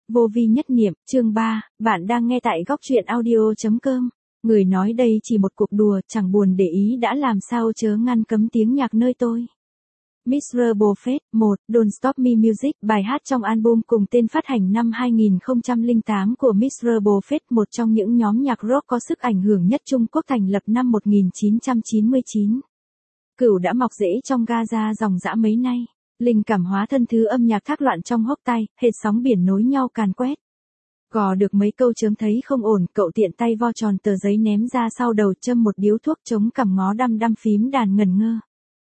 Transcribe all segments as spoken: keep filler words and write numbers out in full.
Vô vi nhất niệm, chương ba, bạn đang nghe tại góc truyện audio.com. Người nói đây chỉ một cuộc đùa, chẳng buồn để ý đã làm sao chớ ngăn cấm tiếng nhạc nơi tôi. Miserable Fate, một, Don't Stop Me Music, bài hát trong album cùng tên phát hành năm hai nghìn không trăm lẻ tám của Miserable Fate, một trong những nhóm nhạc rock có sức ảnh hưởng nhất Trung Quốc thành lập năm một nghìn chín trăm chín mươi chín. Cửu đã mọc rễ trong Gaza dòng dã mấy nay. Linh cảm hóa thân thứ âm nhạc thác loạn trong hốc tay, hệt sóng biển nối nhau càn quét. Gò được mấy câu chớm thấy không ổn, cậu tiện tay vo tròn tờ giấy ném ra sau đầu, châm một điếu thuốc chống cằm ngó đăm đăm phím đàn ngẩn ngơ.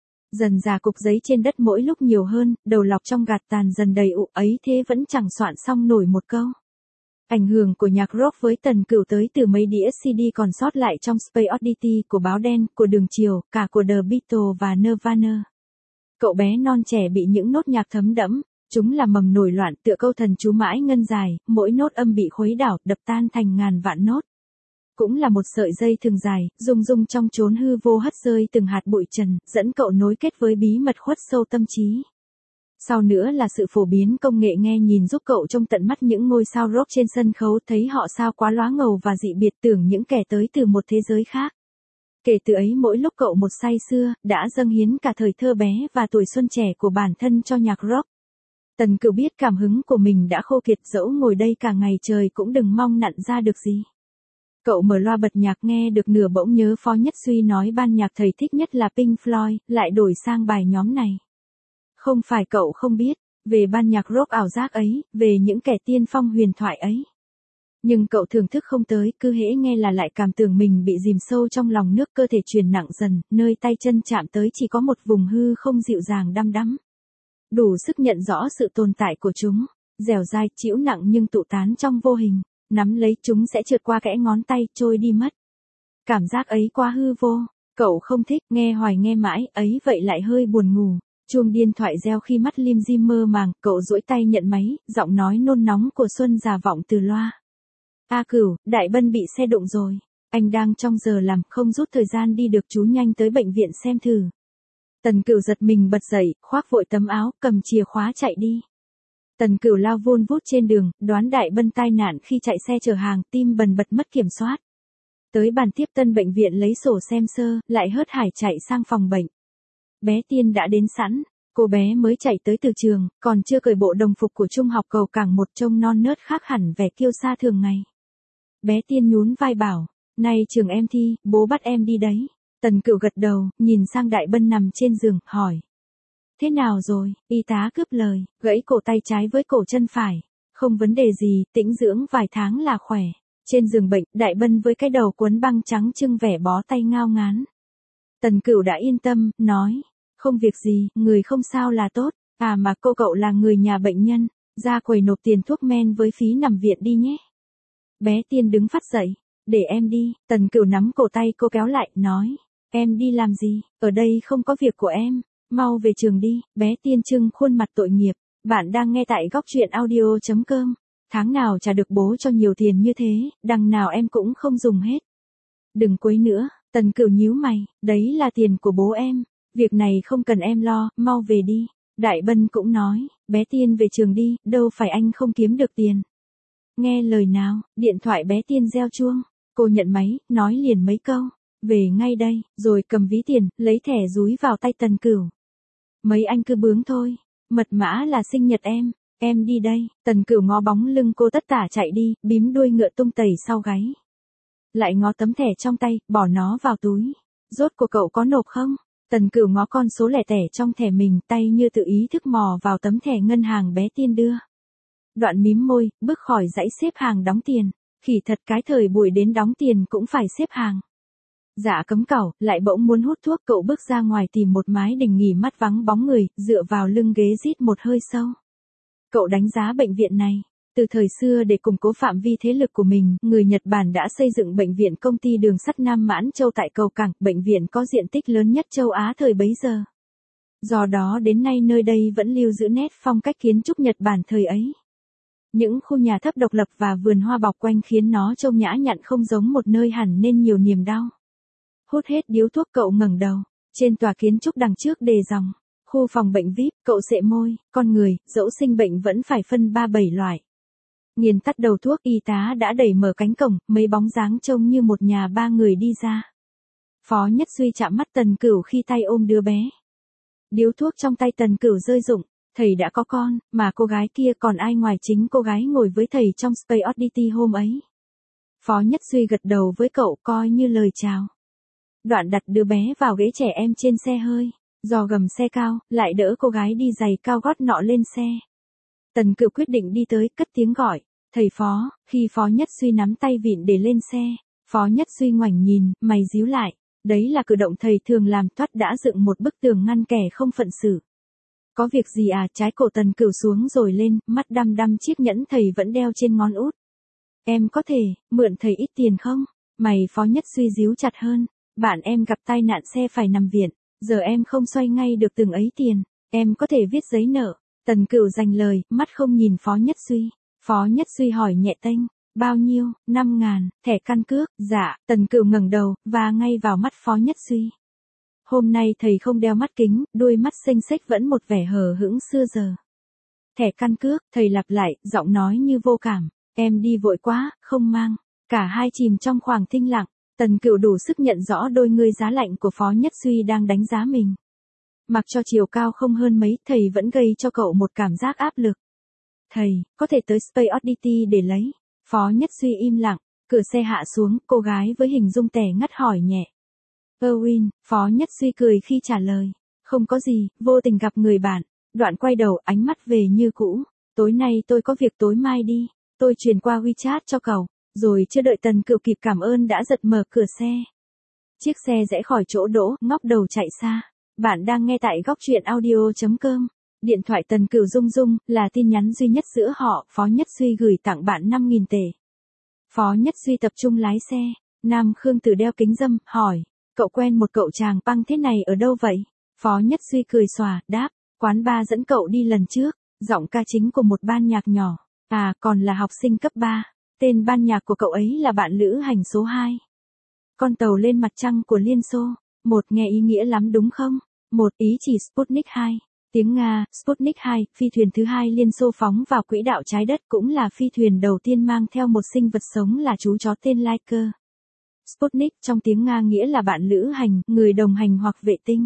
Dần dà cục giấy trên đất mỗi lúc nhiều hơn, đầu lọc trong gạt tàn dần đầy ụ ấy thế vẫn chẳng soạn xong nổi một câu. Ảnh hưởng của nhạc rock với Tần Cửu tới từ mấy đĩa xê đê còn sót lại trong Space Oddity của Báo Đen, của Đường Chiều, cả của The Beatles và Nirvana. Cậu bé non trẻ bị những nốt nhạc thấm đẫm, chúng là mầm nổi loạn tựa câu thần chú mãi ngân dài, mỗi nốt âm bị khuấy đảo, đập tan thành ngàn vạn nốt. Cũng là một sợi dây thường dài, rung rung trong chốn hư vô hất rơi từng hạt bụi trần, dẫn cậu nối kết với bí mật khuất sâu tâm trí. Sau nữa là sự phổ biến công nghệ nghe nhìn giúp cậu trông tận mắt những ngôi sao rock trên sân khấu, thấy họ sao quá lóa ngầu và dị biệt, tưởng những kẻ tới từ một thế giới khác. Kể từ ấy mỗi lúc cậu một say sưa, đã dâng hiến cả thời thơ bé và tuổi xuân trẻ của bản thân cho nhạc rock. Tần Cửu biết cảm hứng của mình đã khô kiệt, dẫu ngồi đây cả ngày trời cũng đừng mong nặn ra được gì. Cậu mở loa bật nhạc nghe được nửa bỗng nhớ Phó Nhất Suy nói ban nhạc thầy thích nhất là Pink Floyd, lại đổi sang bài nhóm này. Không phải cậu không biết, về ban nhạc rock ảo giác ấy, về những kẻ tiên phong huyền thoại ấy. Nhưng cậu thưởng thức không tới, cứ hễ nghe là lại cảm tưởng mình bị dìm sâu trong lòng nước, cơ thể truyền nặng dần, nơi tay chân chạm tới chỉ có một vùng hư không dịu dàng đăm đắm. Đủ sức nhận rõ sự tồn tại của chúng, dẻo dai, chịu nặng nhưng tụ tán trong vô hình, nắm lấy chúng sẽ trượt qua kẽ ngón tay, trôi đi mất. Cảm giác ấy quá hư vô, cậu không thích, nghe hoài nghe mãi, ấy vậy lại hơi buồn ngủ. Chuông điện thoại reo khi mắt lim dim mơ màng, cậu duỗi tay nhận máy, giọng nói nôn nóng của Xuân già vọng từ loa. A Cửu, Đại Bân bị xe đụng rồi. Anh đang trong giờ làm, không rút thời gian đi được, chú nhanh tới bệnh viện xem thử. Tần Cửu giật mình bật dậy, khoác vội tấm áo, cầm chìa khóa chạy đi. Tần Cửu lao vun vút trên đường, đoán Đại Bân tai nạn khi chạy xe chở hàng, tim bần bật mất kiểm soát. Tới bàn tiếp tân bệnh viện lấy sổ xem sơ, lại hớt hải chạy sang phòng bệnh. Bé Tiên đã đến sẵn, cô bé mới chạy tới từ trường, còn chưa cởi bộ đồng phục của trung học cầu cảng một, trông non nớt khác hẳn vẻ kiêu sa thường ngày. Bé Tiên nhún vai bảo, nay trường em thi, bố bắt em đi đấy. Tần Cửu gật đầu, nhìn sang Đại Bân nằm trên giường, hỏi. Thế nào rồi? Y tá cướp lời, gãy cổ tay trái với cổ chân phải. Không vấn đề gì, tĩnh dưỡng vài tháng là khỏe. Trên giường bệnh, Đại Bân với cái đầu quấn băng trắng trưng vẻ bó tay ngao ngán. Tần Cửu đã yên tâm, nói. Không việc gì, người không sao là tốt. À mà cô cậu là người nhà bệnh nhân, ra quầy nộp tiền thuốc men với phí nằm viện đi nhé. Bé Tiên đứng phắt dậy, để em đi. Tần Cửu nắm cổ tay cô kéo lại, nói. Em đi làm gì, ở đây không có việc của em, mau về trường đi. Bé Tiên trưng khuôn mặt tội nghiệp, bạn đang nghe tại góc truyện audio.com. Tháng nào trả được bố cho nhiều tiền như thế, đằng nào em cũng không dùng hết. Đừng quấy nữa, Tần Cửu nhíu mày, đấy là tiền của bố em, việc này không cần em lo, mau về đi. Đại Bân cũng nói, bé Tiên về trường đi, đâu phải anh không kiếm được tiền. Nghe lời nào, điện thoại bé Tiên reo chuông, cô nhận máy, nói liền mấy câu, về ngay đây, rồi cầm ví tiền, lấy thẻ dúi vào tay Tần Cửu. Mấy anh cứ bướng thôi, mật mã là sinh nhật em, em đi đây. Tần Cửu ngó bóng lưng cô tất tả chạy đi, bím đuôi ngựa tung tẩy sau gáy. Lại ngó tấm thẻ trong tay, bỏ nó vào túi. Rốt của cậu có nộp không? Tần Cửu ngó con số lẻ tẻ trong thẻ mình, tay như tự ý thức mò vào tấm thẻ ngân hàng bé Tiên đưa. Đoạn mím môi, bước khỏi dãy xếp hàng đóng tiền. Khỉ thật, cái thời buổi đến đóng tiền cũng phải xếp hàng. Dạ cấm cẩu, lại bỗng muốn hút thuốc, cậu bước ra ngoài tìm một mái đình nghỉ mát vắng bóng người, dựa vào lưng ghế rít một hơi sâu. Cậu đánh giá bệnh viện này. Từ thời xưa để củng cố phạm vi thế lực của mình, người Nhật Bản đã xây dựng bệnh viện công ty đường sắt Nam Mãn Châu tại cầu cảng, bệnh viện có diện tích lớn nhất châu Á thời bấy giờ. Do đó đến nay nơi đây vẫn lưu giữ nét phong cách kiến trúc Nhật Bản thời ấy. Những khu nhà thấp độc lập và vườn hoa bọc quanh khiến nó trông nhã nhặn, không giống một nơi hẳn nên nhiều niềm đau. Hút hết điếu thuốc, cậu ngẩng đầu, trên tòa kiến trúc đằng trước đề dòng, khu phòng bệnh vi ai pi, cậu sệ môi, con người, dẫu sinh bệnh vẫn phải phân ba bảy loại. Nghiền tắt đầu thuốc, y tá đã đẩy mở cánh cổng, mấy bóng dáng trông như một nhà ba người đi ra. Phó Nhất Suy chạm mắt Tần Cửu khi tay ôm đứa bé. Điếu thuốc trong tay Tần Cửu rơi rụng, thầy đã có con, mà cô gái kia còn ai ngoài chính cô gái ngồi với thầy trong Space Oddity hôm ấy. Phó Nhất Suy gật đầu với cậu coi như lời chào. Đoạn đặt đứa bé vào ghế trẻ em trên xe hơi, dò gầm xe cao, lại đỡ cô gái đi giày cao gót nọ lên xe. Tần Cửu quyết định đi tới, cất tiếng gọi, thầy Phó, khi Phó Nhất Suy nắm tay vịn để lên xe, Phó Nhất Suy ngoảnh nhìn, mày díu lại, đấy là cử động thầy thường làm, thoát đã dựng một bức tường ngăn kẻ không phận xử. Có việc gì à? Trái cổ Tần Cửu xuống rồi lên, mắt đăm đăm chiếc nhẫn thầy vẫn đeo trên ngón út. Em có thể, mượn thầy ít tiền không? Mày Phó Nhất Suy díu chặt hơn, bạn em gặp tai nạn xe phải nằm viện, giờ em không xoay ngay được từng ấy tiền, em có thể viết giấy nợ. Tần Cửu dành lời, mắt không nhìn Phó Nhất Suy. Phó Nhất Suy hỏi nhẹ tênh, bao nhiêu? Năm ngàn, thẻ căn cước, dạ. Tần Cửu ngẩng đầu, và ngay vào mắt Phó Nhất Suy. Hôm nay thầy không đeo mắt kính, đuôi mắt xênh xếch vẫn một vẻ hờ hững xưa giờ. Thẻ căn cước, thầy lặp lại, giọng nói như vô cảm, em đi vội quá, không mang. Cả hai chìm trong khoảng thinh lặng, Tần Cửu đủ sức nhận rõ đôi ngươi giá lạnh của Phó Nhất Suy đang đánh giá mình. Mặc cho chiều cao không hơn mấy, thầy vẫn gây cho cậu một cảm giác áp lực. Thầy, có thể tới Space Oddity để lấy. Phó Nhất Suy im lặng, cửa xe hạ xuống, cô gái với hình dung tẻ ngắt hỏi nhẹ. Erwin, Phó Nhất Suy cười khi trả lời. Không có gì, vô tình gặp người bạn. Đoạn quay đầu, ánh mắt về như cũ. Tối nay tôi có việc, tối mai đi. Tôi truyền qua WeChat cho cậu. Rồi chưa đợi Tần Cửu kịp cảm ơn đã giật mở cửa xe. Chiếc xe rẽ khỏi chỗ đỗ, ngóc đầu chạy xa. Bạn đang nghe tại góc truyện audio chấm com. Điện thoại Tần Cửu rung rung, là tin nhắn duy nhất giữa họ, Phó Nhất Suy gửi tặng bạn năm nghìn tệ. Phó Nhất Suy tập trung lái xe, Nam Khương Tử đeo kính râm, hỏi, cậu quen một cậu chàng punk thế này ở đâu vậy? Phó Nhất Suy cười xòa, đáp, quán bar dẫn cậu đi lần trước, giọng ca chính của một ban nhạc nhỏ, à còn là học sinh cấp ba, tên ban nhạc của cậu ấy là Bạn Lữ Hành số hai. Con tàu lên mặt trăng của Liên Xô, một nghe ý nghĩa lắm đúng không? Một ý chỉ Sputnik hai. Tiếng Nga, Sputnik hai, phi thuyền thứ hai Liên Xô phóng vào quỹ đạo trái đất, cũng là phi thuyền đầu tiên mang theo một sinh vật sống là chú chó tên Laika. Sputnik trong tiếng Nga nghĩa là bạn lữ hành, người đồng hành hoặc vệ tinh.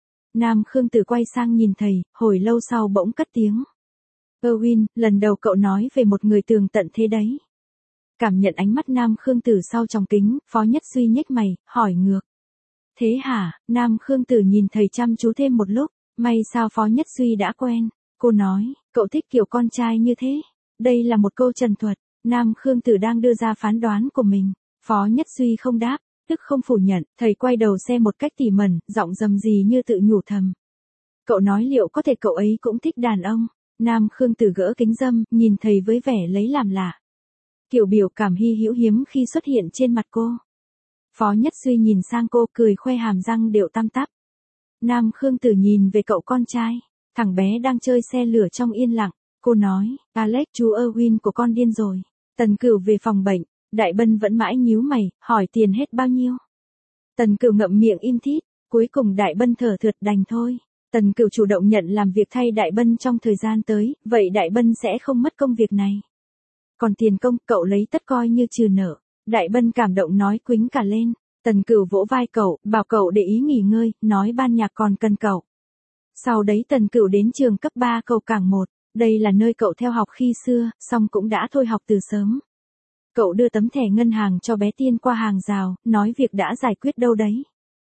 Nam Khương Tử quay sang nhìn thầy, hồi lâu sau bỗng cất tiếng. Erwin, lần đầu cậu nói về một người tường tận thế đấy. Cảm nhận ánh mắt Nam Khương Tử sau trong kính, Phó Nhất Suy nhếch mày, hỏi ngược. Thế hả? Nam Khương Tử nhìn thầy chăm chú thêm một lúc. May sao Phó Nhất Suy đã quen. Cô nói, cậu thích kiểu con trai như thế. Đây là một câu trần thuật. Nam Khương Tử đang đưa ra phán đoán của mình. Phó Nhất Suy không đáp, tức không phủ nhận. Thầy quay đầu xe một cách tỉ mẩn, giọng rầm rì như tự nhủ thầm. Cậu nói liệu có thể cậu ấy cũng thích đàn ông. Nam Khương Tử gỡ kính râm, nhìn thầy với vẻ lấy làm lạ. Kiểu biểu cảm hy hữu hiếm khi xuất hiện trên mặt cô. Phó Nhất Suy nhìn sang cô, cười khoe hàm răng đều tăm tắp. Nam Khương Tử nhìn về cậu con trai, thằng bé đang chơi xe lửa trong yên lặng. Cô nói, Alex, chú Erwin của con điên rồi. Tần Cửu về phòng bệnh, Đại Bân vẫn mãi nhíu mày, hỏi tiền hết bao nhiêu. Tần Cửu ngậm miệng im thít, cuối cùng Đại Bân thở thượt đành thôi. Tần Cửu chủ động nhận làm việc thay Đại Bân trong thời gian tới, vậy Đại Bân sẽ không mất công việc này. Còn tiền công, cậu lấy tất coi như trừ nợ. Đại Bân cảm động nói quýnh cả lên. Tần Cửu vỗ vai cậu, bảo cậu để ý nghỉ ngơi, nói ban nhạc còn cần cậu. Sau đấy Tần Cửu đến trường cấp ba cầu Cảng một, đây là nơi cậu theo học khi xưa, song cũng đã thôi học từ sớm. Cậu đưa tấm thẻ ngân hàng cho bé Tiên qua hàng rào, nói việc đã giải quyết đâu đấy.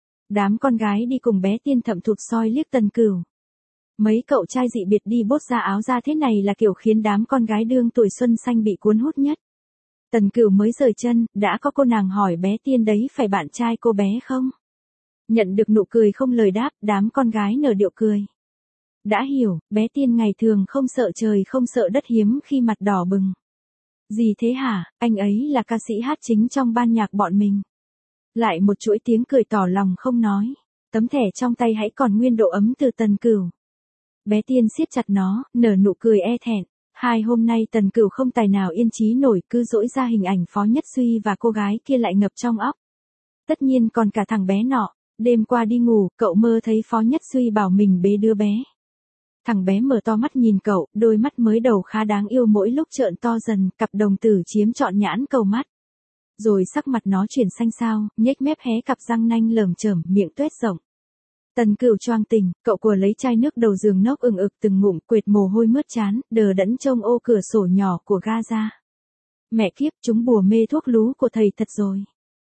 Đám con gái đi cùng bé Tiên thậm thụt soi liếc Tần Cửu. Mấy cậu trai dị biệt đi bốt ra áo ra thế này là kiểu khiến đám con gái đương tuổi xuân xanh bị cuốn hút nhất. Tần Cửu mới rời chân, đã có cô nàng hỏi bé Tiên đấy phải bạn trai cô bé không? Nhận được nụ cười không lời đáp, đám con gái nở điệu cười. Đã hiểu, bé Tiên ngày thường không sợ trời không sợ đất, hiếm khi mặt đỏ bừng. Gì thế hả, anh ấy là ca sĩ hát chính trong ban nhạc bọn mình. Lại một chuỗi tiếng cười tỏ lòng không nói. Tấm thẻ trong tay hãy còn nguyên độ ấm từ Tần Cửu. Bé Tiên siết chặt nó, nở nụ cười e thẹn. Hai hôm nay Tần Cửu không tài nào yên trí nổi, cứ dỗi ra hình ảnh Phó Nhất Suy và cô gái kia lại ngập trong óc. Tất nhiên còn cả thằng bé nọ, đêm qua đi ngủ, cậu mơ thấy Phó Nhất Suy bảo mình bế đứa bé. Thằng bé mở to mắt nhìn cậu, đôi mắt mới đầu khá đáng yêu mỗi lúc trợn to dần, cặp đồng tử chiếm trọn nhãn cầu mắt. Rồi sắc mặt nó chuyển xanh xao, nhếch mép hé cặp răng nanh lởm chởm, miệng tuét rộng. Tần Cửu choàng tỉnh, cậu của lấy chai nước đầu giường nốc ừng ực từng ngụm, quệt mồ hôi mướt trán, đờ đẫn trông ô cửa sổ nhỏ của ga ra. Mẹ kiếp, chúng bùa mê thuốc lú của thầy thật rồi.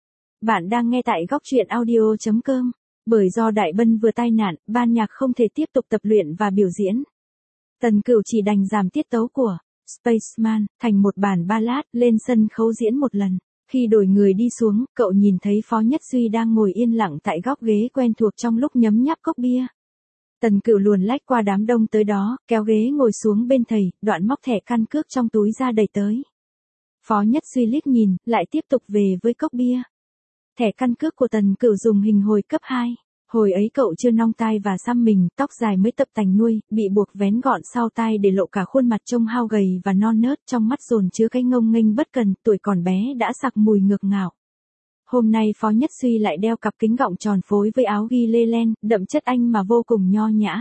Bạn đang nghe tại góc truyện audio chấm com. Bởi do Đại Bân vừa tai nạn, ban nhạc không thể tiếp tục tập luyện và biểu diễn. Tần Cửu chỉ đành giảm tiết tấu của Spaceman thành một bản ballad lên sân khấu diễn một lần. Khi đổi người đi xuống, cậu nhìn thấy Phó Nhất Duy đang ngồi yên lặng tại góc ghế quen thuộc trong lúc nhấm nháp cốc bia. Tần Cửu luồn lách qua đám đông tới đó, kéo ghế ngồi xuống bên thầy, đoạn móc thẻ căn cước trong túi ra đẩy tới. Phó Nhất Duy liếc nhìn, lại tiếp tục về với cốc bia. Thẻ căn cước của Tần Cửu dùng hình hồi cấp hai. Hồi ấy cậu chưa nong tai và xăm mình, tóc dài mới tập tành nuôi, bị buộc vén gọn sau tai để lộ cả khuôn mặt trông hao gầy và non nớt, trong mắt dồn chứa cái ngông nghênh bất cần, tuổi còn bé đã sặc mùi ngược ngạo. Hôm nay Phó Nhất Duy lại đeo cặp kính gọng tròn phối với áo ghi lê len, đậm chất Anh mà vô cùng nho nhã.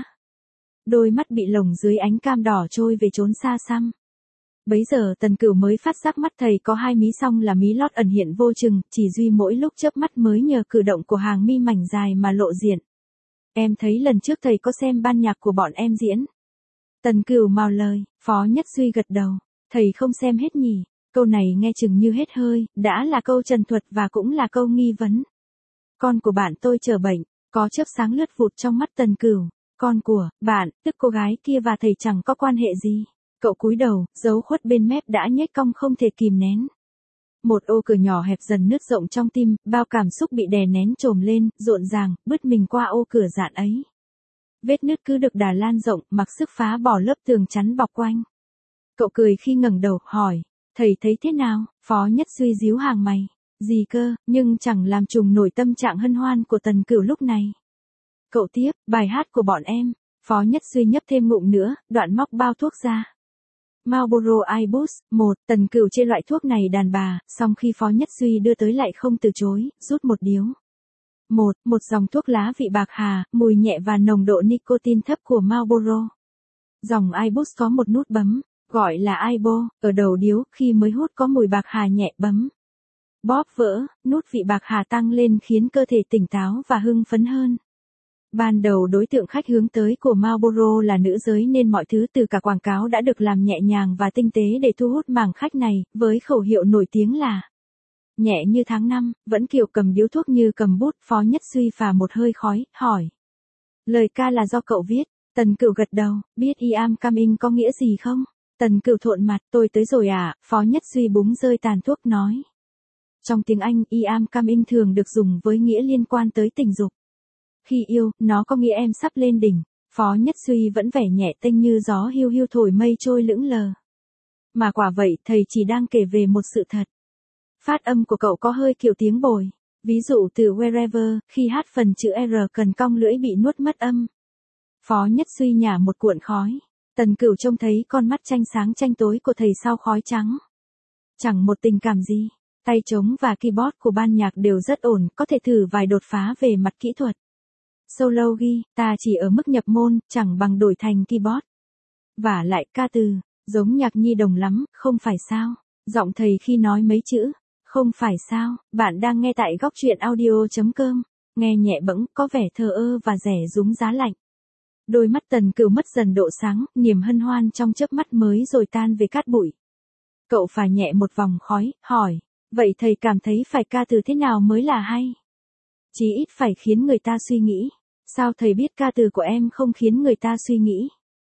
Đôi mắt bị lồng dưới ánh cam đỏ trôi về chốn xa xăm. Bấy giờ Tần Cửu mới phát giác mắt thầy có hai mí song là mí lót ẩn hiện vô chừng, chỉ duy mỗi lúc chớp mắt mới nhờ cử động của hàng mi mảnh dài mà lộ diện. Em thấy lần trước thầy có xem ban nhạc của bọn em diễn. Tần Cửu mào lời, Phó Nhất Duy gật đầu, thầy không xem hết nhỉ, câu này nghe chừng như hết hơi, đã là câu trần thuật và cũng là câu nghi vấn. Con của bạn tôi chờ bệnh, có chớp sáng lướt vụt trong mắt Tần Cửu, con của bạn, tức cô gái kia và thầy chẳng có quan hệ gì. Cậu cúi đầu, dấu khuất bên mép đã nhếch cong không thể kìm nén. Một ô cửa nhỏ hẹp dần nứt rộng trong tim, bao cảm xúc bị đè nén trồm lên, rộn ràng, bứt mình qua ô cửa dạn ấy. Vết nứt cứ được đà lan rộng, mặc sức phá bỏ lớp tường chắn bọc quanh. Cậu cười khi ngẩng đầu, hỏi, thầy thấy thế nào? Phó Nhất Duy díu hàng mày. Gì cơ, nhưng chẳng làm trùng nổi tâm trạng hân hoan của Tần Cửu lúc này. Cậu tiếp, bài hát của bọn em. Phó Nhất Duy nhấp thêm ngụm nữa, đoạn móc bao thuốc ra. Marlboro iBus, một, Tần Cửu chê loại thuốc này đàn bà, song khi Phó Nhất Duy đưa tới lại không từ chối, rút một điếu. Một, một dòng thuốc lá vị bạc hà, mùi nhẹ và nồng độ nicotine thấp của Marlboro. Dòng iBus có một nút bấm, gọi là iBo, ở đầu điếu, khi mới hút có mùi bạc hà nhẹ bấm. Bóp vỡ, nút vị bạc hà tăng lên khiến cơ thể tỉnh táo và hưng phấn hơn. Ban đầu đối tượng khách hướng tới của Marlboro là nữ giới nên mọi thứ từ cả quảng cáo đã được làm nhẹ nhàng và tinh tế để thu hút mảng khách này, với khẩu hiệu nổi tiếng là nhẹ như tháng năm, vẫn kiểu cầm điếu thuốc như cầm bút. Phó Nhất Duy phà một hơi khói, hỏi. Lời ca là do cậu viết. Tần Cửu gật đầu, biết I am coming có nghĩa gì không? Tần Cửu thộn mặt, tôi tới rồi à? Phó Nhất Duy búng rơi tàn thuốc nói. Trong tiếng Anh, I am coming thường được dùng với nghĩa liên quan tới tình dục. Khi yêu, nó có nghĩa em sắp lên đỉnh. Phó Nhất Duy vẫn vẻ nhẹ tênh như gió hiu hiu thổi mây trôi lững lờ. Mà quả vậy, thầy chỉ đang kể về một sự thật. Phát âm của cậu có hơi kiểu tiếng bồi. Ví dụ từ wherever, khi hát phần chữ R cần cong lưỡi bị nuốt mất âm. Phó Nhất Duy nhả một cuộn khói. Tần Cửu trông thấy con mắt tranh sáng tranh tối của thầy sau khói trắng. Chẳng một tình cảm gì. Tay trống và keyboard của ban nhạc đều rất ổn, có thể thử vài đột phá về mặt kỹ thuật. Solo ghi, ta chỉ ở mức nhập môn, chẳng bằng đổi thành keyboard. Vả lại ca từ, giống nhạc nhi đồng lắm, không phải sao? Giọng thầy khi nói mấy chữ, không phải sao? Bạn đang nghe tại góc truyện audio chấm com. Nghe nhẹ bẫng, có vẻ thờ ơ và rẻ rúng giá lạnh. Đôi mắt Tần Cửu mất dần độ sáng, niềm hân hoan trong chớp mắt mới rồi tan về cát bụi. Cậu phả nhẹ một vòng khói, hỏi, vậy thầy cảm thấy phải ca từ thế nào mới là hay? Chí ít phải khiến người ta suy nghĩ. Sao thầy biết ca từ của em không khiến người ta suy nghĩ?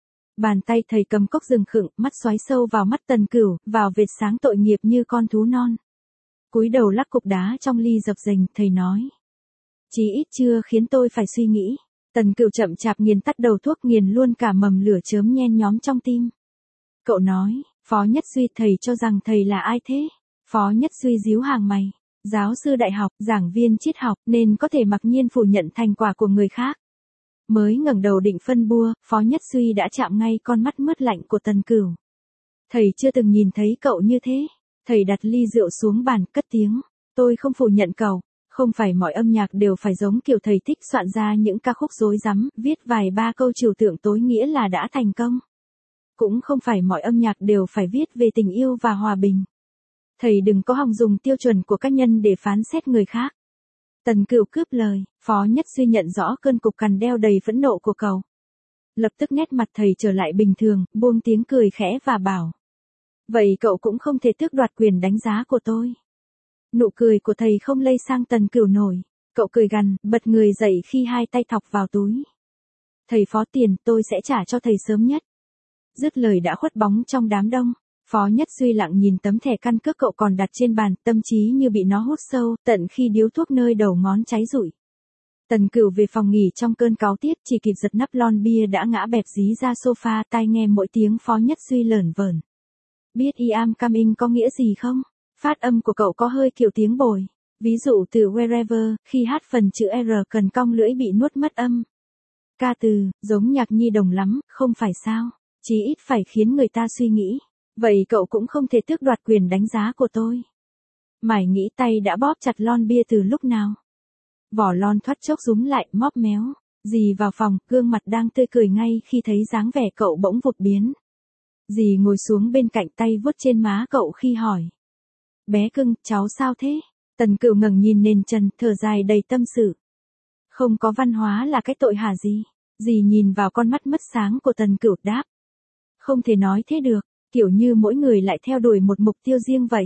Bàn tay thầy cầm cốc rừng khựng, mắt xoáy sâu vào mắt Tần Cửu, vào vệt sáng tội nghiệp như con thú non. Cúi đầu lắc cục đá trong ly dập dềnh, thầy nói. Chí ít chưa khiến tôi phải suy nghĩ. Tần Cửu chậm chạp nghiền tắt đầu thuốc, nghiền luôn cả mầm lửa chớm nhen nhóm trong tim. Cậu nói, Phó Nhất Duy, thầy cho rằng thầy là ai thế? Phó Nhất Duy díu hàng mày. Giáo sư đại học, giảng viên triết học, nên có thể mặc nhiên phủ nhận thành quả của người khác. Mới ngẩng đầu định phân bua, Phó Nhất Duy đã chạm ngay con mắt mướt lạnh của Tần Cửu. Thầy chưa từng nhìn thấy cậu như thế. Thầy đặt ly rượu xuống bàn, cất tiếng. Tôi không phủ nhận cậu. Không phải mọi âm nhạc đều phải giống kiểu thầy thích soạn ra những ca khúc rối rắm, viết vài ba câu trừu tượng tối nghĩa là đã thành công. Cũng không phải mọi âm nhạc đều phải viết về tình yêu và hòa bình. Thầy đừng có hòng dùng tiêu chuẩn của cá nhân để phán xét người khác. Tần Cửu cướp lời, Phó Nhất Suy nhận rõ cơn cục cằn đeo đầy phẫn nộ của cậu. Lập tức nét mặt thầy trở lại bình thường, buông tiếng cười khẽ và bảo. Vậy cậu cũng không thể tước đoạt quyền đánh giá của tôi. Nụ cười của thầy không lây sang Tần Cửu nổi. Cậu cười gằn, bật người dậy khi hai tay thọc vào túi. Thầy Phó tiền, tôi sẽ trả cho thầy sớm nhất. Dứt lời đã khuất bóng trong đám đông. Phó Nhất Suy lặng nhìn tấm thẻ căn cước cậu còn đặt trên bàn, tâm trí như bị nó hút sâu, tận khi điếu thuốc nơi đầu ngón cháy rụi. Tần Cửu về phòng nghỉ trong cơn cáu tiết, chỉ kịp giật nắp lon bia đã ngã bẹp dí ra sofa, tai nghe mỗi tiếng Phó Nhất Suy lởn vởn. Biết I am coming có nghĩa gì không? Phát âm của cậu có hơi kiểu tiếng bồi. Ví dụ từ wherever, khi hát phần chữ R cần cong lưỡi bị nuốt mất âm. Ca từ, giống nhạc nhi đồng lắm, không phải sao? Chí ít phải khiến người ta suy nghĩ. Vậy cậu cũng không thể tước đoạt quyền đánh giá của tôi. Mải nghĩ tay đã bóp chặt lon bia từ lúc nào. Vỏ lon thoát chốc rúm lại, móp méo. Dì vào phòng, gương mặt đang tươi cười ngay khi thấy dáng vẻ cậu bỗng vụt biến. Dì ngồi xuống bên cạnh, tay vuốt trên má cậu khi hỏi. Bé cưng, cháu sao thế? Tần Cửu ngẩng nhìn nền trần, thở dài đầy tâm sự. Không có văn hóa là cái tội hả gì? Dì nhìn vào con mắt mất sáng của Tần Cửu đáp. Không thể nói thế được, kiểu như mỗi người lại theo đuổi một mục tiêu riêng vậy.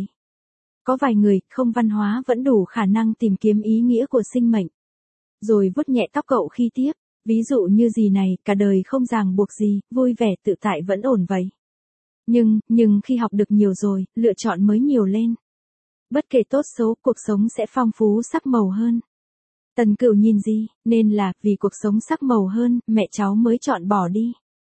Có vài người, không văn hóa vẫn đủ khả năng tìm kiếm ý nghĩa của sinh mệnh. Rồi vuốt nhẹ tóc cậu khi tiếp, ví dụ như dì này, cả đời không ràng buộc gì, vui vẻ tự tại vẫn ổn vậy. Nhưng, nhưng khi học được nhiều rồi, lựa chọn mới nhiều lên. Bất kể tốt xấu, cuộc sống sẽ phong phú sắc màu hơn. Tần Cửu nhìn dì, nên là, vì cuộc sống sắc màu hơn, mẹ cháu mới chọn bỏ đi.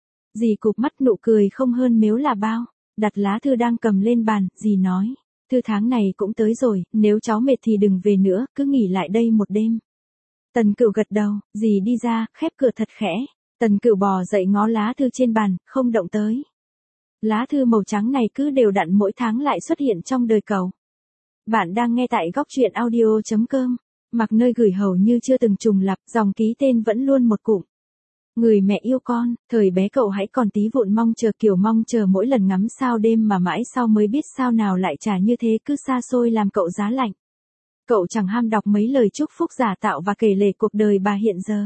Dì cụp mắt, nụ cười không hơn mếu là bao. Đặt lá thư đang cầm lên bàn, dì nói. Thư tháng này cũng tới rồi, nếu cháu mệt thì đừng về nữa, cứ nghỉ lại đây một đêm. Tần Cửu gật đầu, dì đi ra, khép cửa thật khẽ. Tần Cửu bò dậy ngó lá thư trên bàn, không động tới. Lá thư màu trắng này cứ đều đặn mỗi tháng lại xuất hiện trong đời cậu. Bạn đang nghe tại góc truyện audio chấm com. Mặc nơi gửi hầu như chưa từng trùng lặp, dòng ký tên vẫn luôn một cụm. Người mẹ yêu con, thời bé cậu hãy còn tí vụn mong chờ, kiểu mong chờ mỗi lần ngắm sao đêm mà mãi sau mới biết sao nào lại trả như thế, cứ xa xôi làm cậu giá lạnh. Cậu chẳng ham đọc mấy lời chúc phúc giả tạo và kể lể cuộc đời bà hiện giờ.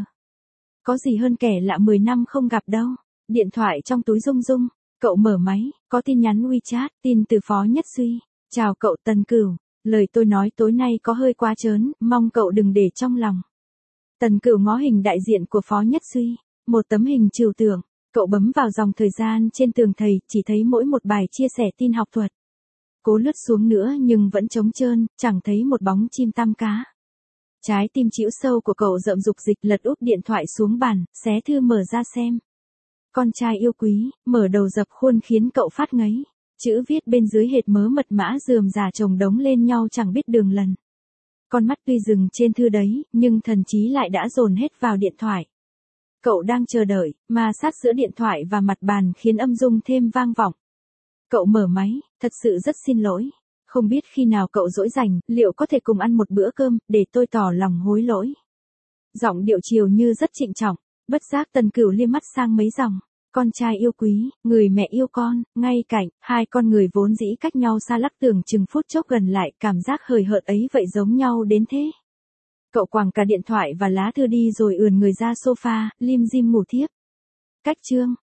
Có gì hơn kẻ lạ mười năm không gặp đâu. Điện thoại trong túi rung rung, cậu mở máy, có tin nhắn WeChat, tin từ Phó Nhất Suy. Chào cậu Tần Cửu, lời tôi nói tối nay có hơi quá trớn, mong cậu đừng để trong lòng. Tần Cửu ngó hình đại diện của Phó Nhất Suy. Một tấm hình trừu tượng, cậu bấm vào dòng thời gian trên tường thầy, chỉ thấy mỗi một bài chia sẻ tin học thuật. Cố lướt xuống nữa nhưng vẫn trống trơn, chẳng thấy một bóng chim tăm cá. Trái tim chĩu sâu của cậu rậm rục dịch, lật úp điện thoại xuống bàn, xé thư mở ra xem. Con trai yêu quý, mở đầu dập khuôn khiến cậu phát ngấy. Chữ viết bên dưới hệt mớ mật mã rườm rà chồng đống lên nhau chẳng biết đường lần. Con mắt tuy dừng trên thư đấy, nhưng thần trí lại đã dồn hết vào điện thoại. Cậu đang chờ đợi, ma sát giữa điện thoại và mặt bàn khiến âm dung thêm vang vọng. Cậu mở máy, thật sự rất xin lỗi. Không biết khi nào cậu rỗi rảnh, liệu có thể cùng ăn một bữa cơm, để tôi tỏ lòng hối lỗi. Giọng điệu chiều như rất trịnh trọng, bất giác Tần Cửu liếc mắt sang mấy dòng. Con trai yêu quý, người mẹ yêu con, ngay cạnh, hai con người vốn dĩ cách nhau xa lắc tưởng chừng phút chốc gần lại, cảm giác hời hợt ấy vậy giống nhau đến thế. Cậu quàng cả điện thoại và lá thư đi rồi ườn người ra sofa, lim dim ngủ thiếp. Cách chương.